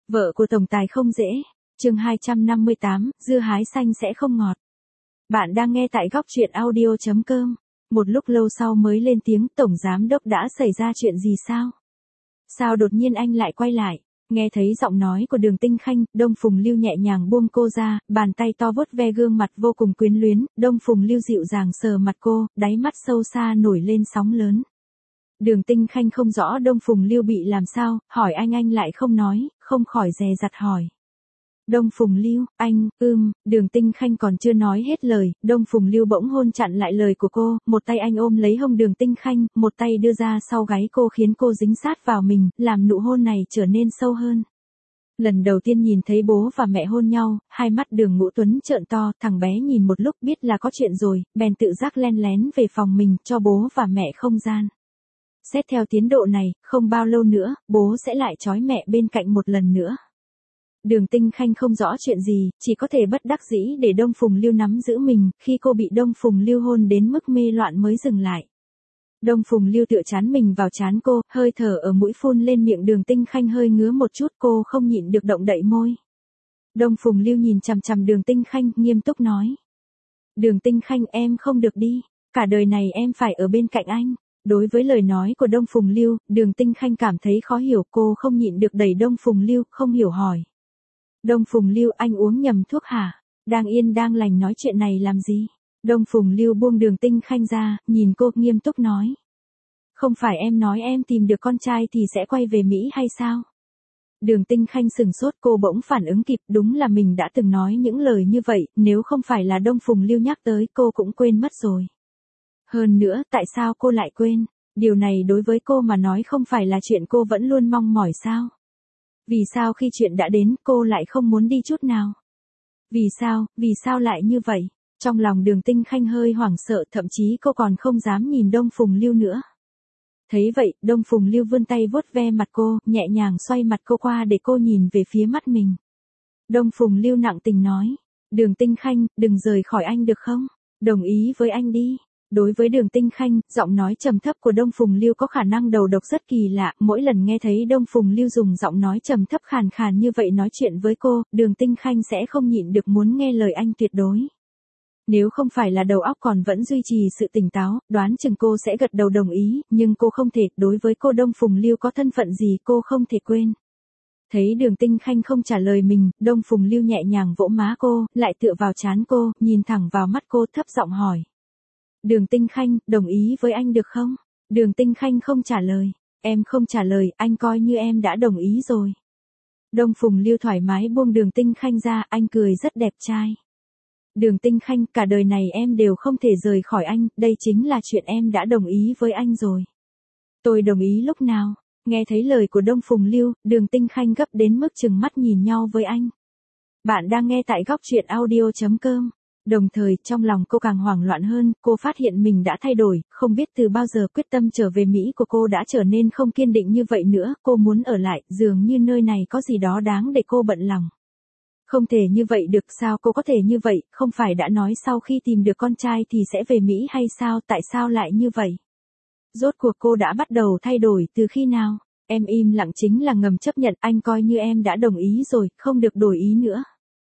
Vợ của tổng tài không dễ. Chương 258, dưa hái xanh sẽ không ngọt. Bạn đang nghe tại góc truyện audio.com. Một lúc lâu sau mới lên tiếng, tổng giám đốc đã xảy ra chuyện gì sao? Sao đột nhiên anh lại quay lại? Nghe thấy giọng nói của Đường Tinh Khanh, Đông Phùng Lưu nhẹ nhàng buông cô ra, bàn tay to vuốt ve gương mặt vô cùng quyến luyến, Đông Phùng Lưu dịu dàng sờ mặt cô, đáy mắt sâu xa nổi lên sóng lớn. Đường Tinh Khanh không rõ Đông Phùng Lưu bị làm sao, hỏi anh lại không nói, không khỏi dè dặt hỏi. Đông Phùng Lưu, Đường Tinh Khanh còn chưa nói hết lời, Đông Phùng Lưu bỗng hôn chặn lại lời của cô, một tay anh ôm lấy hông Đường Tinh Khanh, một tay đưa ra sau gáy cô khiến cô dính sát vào mình, làm nụ hôn này trở nên sâu hơn. Lần đầu tiên nhìn thấy bố và mẹ hôn nhau, hai mắt Đường Ngũ Tuấn trợn to, thằng bé nhìn một lúc biết là có chuyện rồi, bèn tự giác len lén về phòng mình, cho bố và mẹ không gian. Xét theo tiến độ này, không bao lâu nữa, bố sẽ lại trói mẹ bên cạnh một lần nữa. Đường Tinh Khanh không rõ chuyện gì, chỉ có thể bất đắc dĩ để Đông Phùng Lưu nắm giữ mình, khi cô bị Đông Phùng Lưu hôn đến mức mê loạn mới dừng lại. Đông Phùng Lưu tựa chán mình vào trán cô, hơi thở ở mũi phun lên miệng Đường Tinh Khanh hơi ngứa một chút, cô không nhịn được động đậy môi. Đông Phùng Lưu nhìn chằm chằm Đường Tinh Khanh, nghiêm túc nói. Đường Tinh Khanh, em không được đi, cả đời này em phải ở bên cạnh anh. Đối với lời nói của Đông Phùng Lưu, Đường Tinh Khanh cảm thấy khó hiểu, cô không nhịn được đẩy Đông Phùng Lưu, không hiểu hỏi. Đông Phùng Lưu, anh uống nhầm thuốc hả? Đang yên đang lành nói chuyện này làm gì? Đông Phùng Lưu buông Đường Tinh Khanh ra, nhìn cô nghiêm túc nói. Không phải em nói em tìm được con trai thì sẽ quay về Mỹ hay sao? Đường Tinh Khanh sừng sốt, cô bỗng phản ứng kịp, đúng là mình đã từng nói những lời như vậy, nếu không phải là Đông Phùng Lưu nhắc tới cô cũng quên mất rồi. Hơn nữa, tại sao cô lại quên? Điều này đối với cô mà nói không phải là chuyện cô vẫn luôn mong mỏi sao? Vì sao khi chuyện đã đến cô lại không muốn đi chút nào? Vì sao lại như vậy? Trong lòng Đường Tinh Khanh hơi hoảng sợ, thậm chí cô còn không dám nhìn Đông Phùng Lưu nữa. Thấy vậy, Đông Phùng Lưu vươn tay vuốt ve mặt cô, nhẹ nhàng xoay mặt cô qua để cô nhìn về phía mắt mình. Đông Phùng Lưu nặng tình nói. Đường Tinh Khanh, đừng rời khỏi anh được không? Đồng ý với anh đi. Đối với Đường Tinh Khanh, giọng nói trầm thấp của Đông Phùng Lưu có khả năng đầu độc rất kỳ lạ, mỗi lần nghe thấy Đông Phùng Lưu dùng giọng nói trầm thấp khàn khàn như vậy nói chuyện với cô, Đường Tinh Khanh sẽ không nhịn được muốn nghe lời anh tuyệt đối. Nếu không phải là đầu óc còn vẫn duy trì sự tỉnh táo, đoán chừng cô sẽ gật đầu đồng ý, nhưng cô không thể, đối với cô Đông Phùng Lưu có thân phận gì cô không thể quên. Thấy Đường Tinh Khanh không trả lời mình, Đông Phùng Lưu nhẹ nhàng vỗ má cô, lại tựa vào trán cô, nhìn thẳng vào mắt cô thấp giọng hỏi. Đường Tinh Khanh, đồng ý với anh được không? Đường Tinh Khanh không trả lời. Em không trả lời, anh coi như em đã đồng ý rồi. Đông Phùng Lưu thoải mái buông Đường Tinh Khanh ra, anh cười rất đẹp trai. Đường Tinh Khanh, cả đời này em đều không thể rời khỏi anh, đây chính là chuyện em đã đồng ý với anh rồi. Tôi đồng ý lúc nào? Nghe thấy lời của Đông Phùng Lưu, Đường Tinh Khanh gấp đến mức trừng mắt nhìn nhau với anh. Bạn đang nghe tại góc truyện audio.com. Đồng thời, trong lòng cô càng hoảng loạn hơn, cô phát hiện mình đã thay đổi, không biết từ bao giờ quyết tâm trở về Mỹ của cô đã trở nên không kiên định như vậy nữa, cô muốn ở lại, dường như nơi này có gì đó đáng để cô bận lòng. Không thể như vậy được, sao cô có thể như vậy, không phải đã nói sau khi tìm được con trai thì sẽ về Mỹ hay sao, tại sao lại như vậy? Rốt cuộc cô đã bắt đầu thay đổi từ khi nào? Em im lặng chính là ngầm chấp nhận, anh coi như em đã đồng ý rồi, không được đổi ý nữa.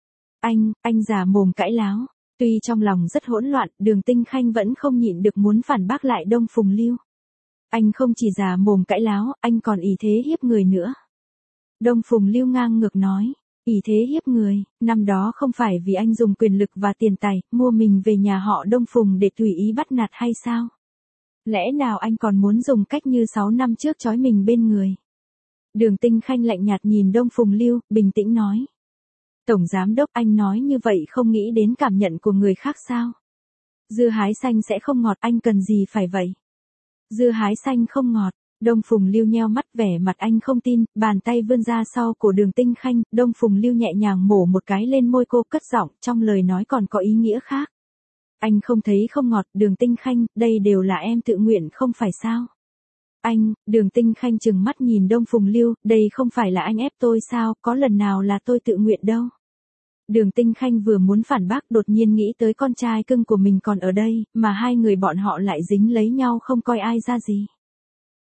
Anh già mồm cãi láo. Tuy trong lòng rất hỗn loạn, Đường Tinh Khanh vẫn không nhịn được muốn phản bác lại Đông Phùng Lưu. Anh không chỉ già mồm cãi láo, anh còn ỷ thế hiếp người nữa. Đông Phùng Lưu ngang ngược nói, ỷ thế hiếp người, năm đó không phải vì anh dùng quyền lực và tiền tài, mua mình về nhà họ Đông Phùng để tùy ý bắt nạt hay sao? Lẽ nào anh còn muốn dùng cách như 6 năm trước trói mình bên người? Đường Tinh Khanh lạnh nhạt nhìn Đông Phùng Lưu, bình tĩnh nói. Tổng giám đốc, anh nói như vậy không nghĩ đến cảm nhận của người khác sao? Dưa hái xanh sẽ không ngọt, anh cần gì phải vậy? Dưa hái xanh không ngọt. Đông Phùng Lưu nheo mắt, vẻ mặt anh không tin, bàn tay vươn ra sau cổ Đường Tinh Khanh, Đông Phùng Lưu nhẹ nhàng mổ một cái lên môi cô, cất giọng, trong lời nói còn có ý nghĩa khác. Anh không thấy không ngọt, Đường Tinh Khanh, đây đều là em tự nguyện không phải sao? Đường Tinh Khanh trừng mắt nhìn Đông Phùng Lưu, đây không phải là anh ép tôi sao, có lần nào là tôi tự nguyện đâu. Đường Tinh Khanh vừa muốn phản bác đột nhiên nghĩ tới con trai cưng của mình còn ở đây, mà hai người bọn họ lại dính lấy nhau không coi ai ra gì.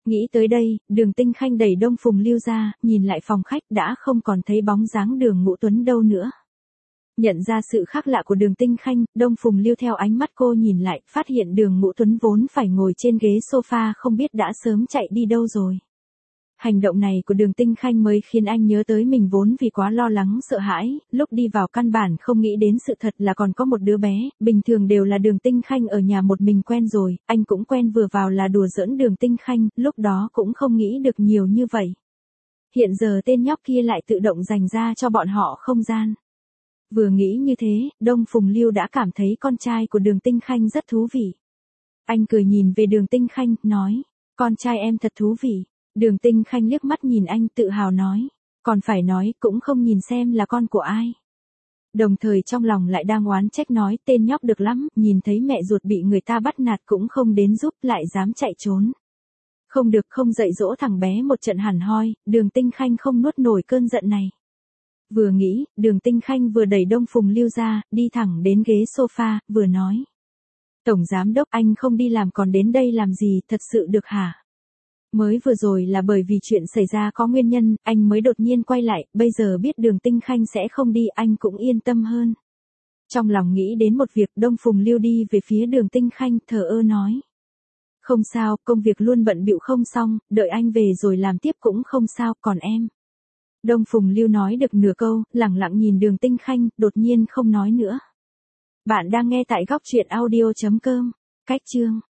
Nghĩ tới đây, Đường Tinh Khanh đẩy Đông Phùng Lưu ra, nhìn lại phòng khách đã không còn thấy bóng dáng Đường Ngũ Tuấn đâu nữa. Nhận ra sự khác lạ của Đường Tinh Khanh, Đông Phùng Lưu theo ánh mắt cô nhìn lại, phát hiện Đường Ngũ Tuấn vốn phải ngồi trên ghế sofa không biết đã sớm chạy đi đâu rồi. Hành động này của Đường Tinh Khanh mới khiến anh nhớ tới mình vốn vì quá lo lắng sợ hãi, lúc đi vào căn bản không nghĩ đến sự thật là còn có một đứa bé, bình thường đều là Đường Tinh Khanh ở nhà một mình quen rồi, anh cũng quen vừa vào là đùa giỡn Đường Tinh Khanh, lúc đó cũng không nghĩ được nhiều như vậy. Hiện giờ tên nhóc kia lại tự động dành ra cho bọn họ không gian. Vừa nghĩ như thế, Đông Phùng Lưu đã cảm thấy con trai của Đường Tinh Khanh rất thú vị. Anh cười nhìn về Đường Tinh Khanh, nói, con trai em thật thú vị. Đường Tinh Khanh liếc mắt nhìn anh tự hào nói, còn phải nói cũng không nhìn xem là con của ai. Đồng thời trong lòng lại đang oán trách nói tên nhóc được lắm, nhìn thấy mẹ ruột bị người ta bắt nạt cũng không đến giúp lại dám chạy trốn. Không được không dạy dỗ thằng bé một trận hẳn hoi, Đường Tinh Khanh không nuốt nổi cơn giận này. Vừa nghĩ, Đường Tinh Khanh vừa đẩy Đông Phùng Lưu ra, đi thẳng đến ghế sofa, vừa nói. Tổng giám đốc anh không đi làm còn đến đây làm gì, thật sự được hả? Mới vừa rồi là bởi vì chuyện xảy ra có nguyên nhân, anh mới đột nhiên quay lại, bây giờ biết Đường Tinh Khanh sẽ không đi anh cũng yên tâm hơn. Trong lòng nghĩ đến một việc, Đông Phùng Lưu đi về phía Đường Tinh Khanh, thờ ơ nói. Không sao, công việc luôn bận bịu không xong, đợi anh về rồi làm tiếp cũng không sao, còn em. Đông Phùng Lưu nói được nửa câu, lẳng lặng nhìn Đường Tinh Khanh, đột nhiên không nói nữa. Bạn đang nghe tại góc truyện audio.com. Cách chương